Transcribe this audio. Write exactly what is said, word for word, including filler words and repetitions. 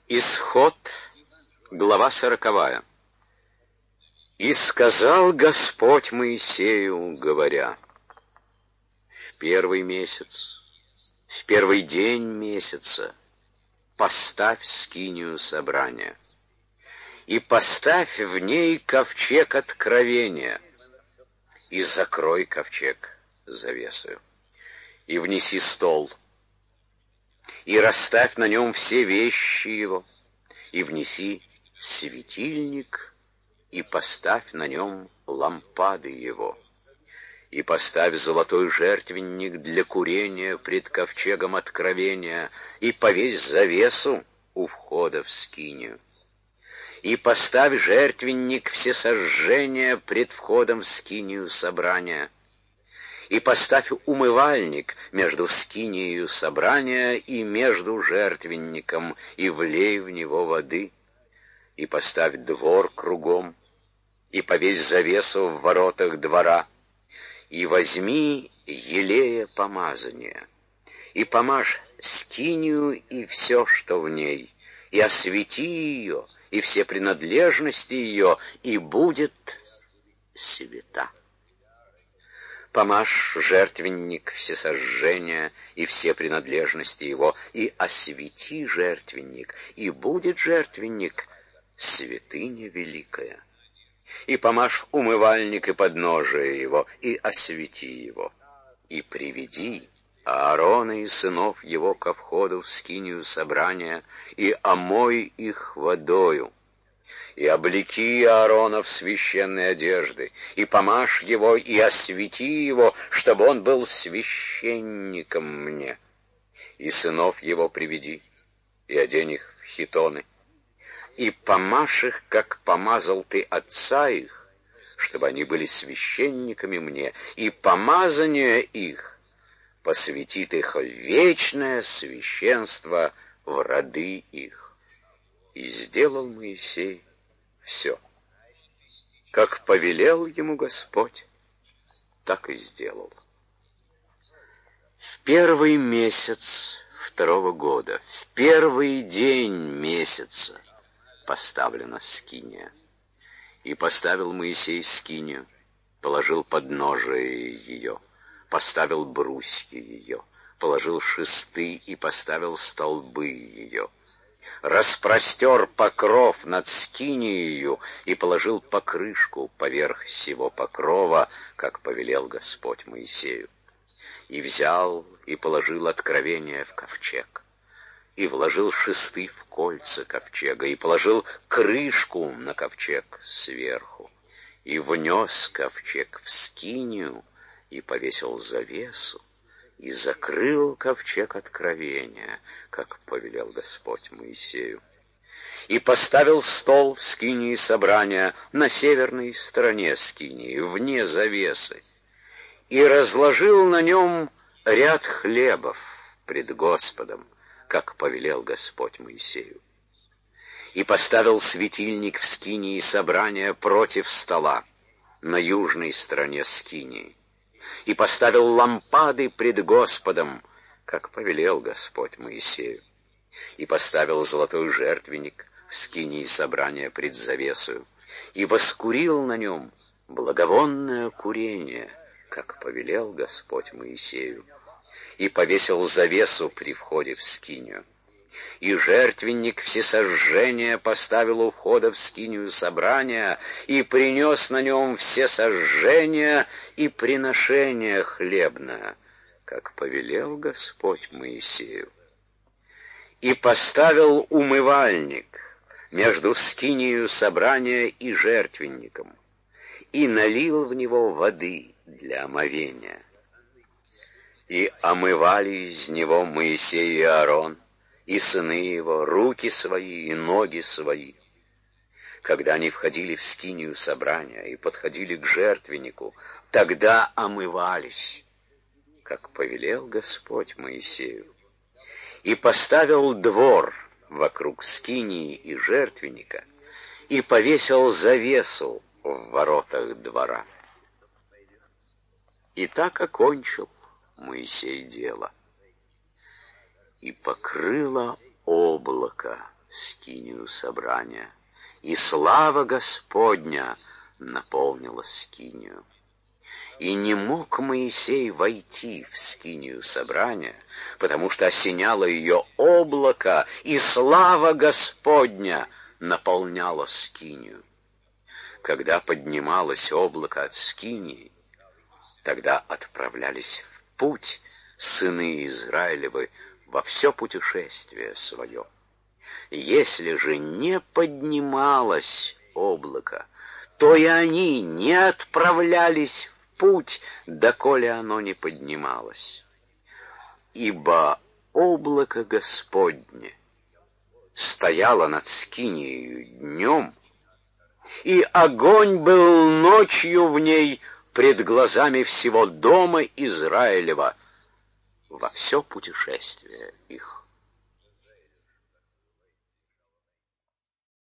Исход, глава сороковая. «И сказал Господь Моисею, говоря: в первый месяц, в первый день месяца поставь скинию собрания, и поставь в ней ковчег откровения, и закрой ковчег завесою, и внеси стол, и расставь на нем все вещи его, и внеси светильник, и поставь на нем лампады его, и поставь золотой жертвенник для курения пред ковчегом откровения, и повесь завесу у входа в скинию, и поставь жертвенник всесожжения пред входом в скинию собрания, и поставь умывальник между скинией собрания и между жертвенником, и влей в него воды, и поставь двор кругом, и повесь завесу в воротах двора, и возьми елея помазания, и помажь скинию и все, что в ней, и освети ее, и все принадлежности ее, и будет свята. Помажь жертвенник всесожжения и все принадлежности его, и освети жертвенник, и будет жертвенник святыня великая. И помажь умывальник и подножие его, и освети его, и приведи Аарона и сынов его ко входу в скинию собрания, и омой их водою, и облеки Аарона в священные одежды, и помажь его, и освети его, чтобы он был священником мне. И сынов его приведи, и одень их в хитоны, и помажь их, как помазал ты отца их, чтобы они были священниками мне, и помазание их посвятит их в вечное священство в роды их. И сделал Моисей все, как повелел ему Господь, так и сделал. В первый месяц второго года, в первый день месяца поставлена скиния. И поставил Моисей скинию, положил подножие ее, поставил брусья ее, положил шесты и поставил столбы ее, распростер покров над скинией и положил покрышку поверх всего покрова, как повелел Господь Моисею. И взял и положил откровение в ковчег, и вложил шесты в кольца ковчега, и положил крышку на ковчег сверху, и внес ковчег в скинию, и повесил завесу, и закрыл ковчег откровения, как повелел Господь Моисею. И поставил стол в скинии собрания на северной стороне скинии, вне завесы, и разложил на нем ряд хлебов пред Господом, как повелел Господь Моисею. И поставил светильник в скинии собрания против стола, на южной стороне скинии, и поставил лампады пред Господом, как повелел Господь Моисею, и поставил золотой жертвенник в скинии собрания пред завесою, и воскурил на нем благовонное курение, как повелел Господь Моисею, и повесил завесу при входе в скинию. И жертвенник всесожжения поставил у входа в скинию собрания, и принес на нем все сожжения и приношения хлебное, как повелел Господь Моисею. И поставил умывальник между скинию собрания и жертвенником, и налил в него воды для омовения. И омывали из него Моисей и Аарон, и сыны его, руки свои и ноги свои, когда они входили в скинию собрания и подходили к жертвеннику, тогда омывались, как повелел Господь Моисею. И поставил двор вокруг скинии и жертвенника, и повесил завесу в воротах двора. И так окончил Моисей дело. И покрыло облако скинию собрания, и слава Господня наполнила скинию. И не мог Моисей войти в скинию собрания, потому что осеняло ее облако, и слава Господня наполняла скинию. Когда поднималось облако от скинии, тогда отправлялись в путь сыны Израилевы во все путешествие свое. Если же не поднималось облако, то и они не отправлялись в путь, доколе оно не поднималось. Ибо облако Господне стояло над скинией днем, и огонь был ночью в ней пред глазами всего дома Израилева во все путешествие их.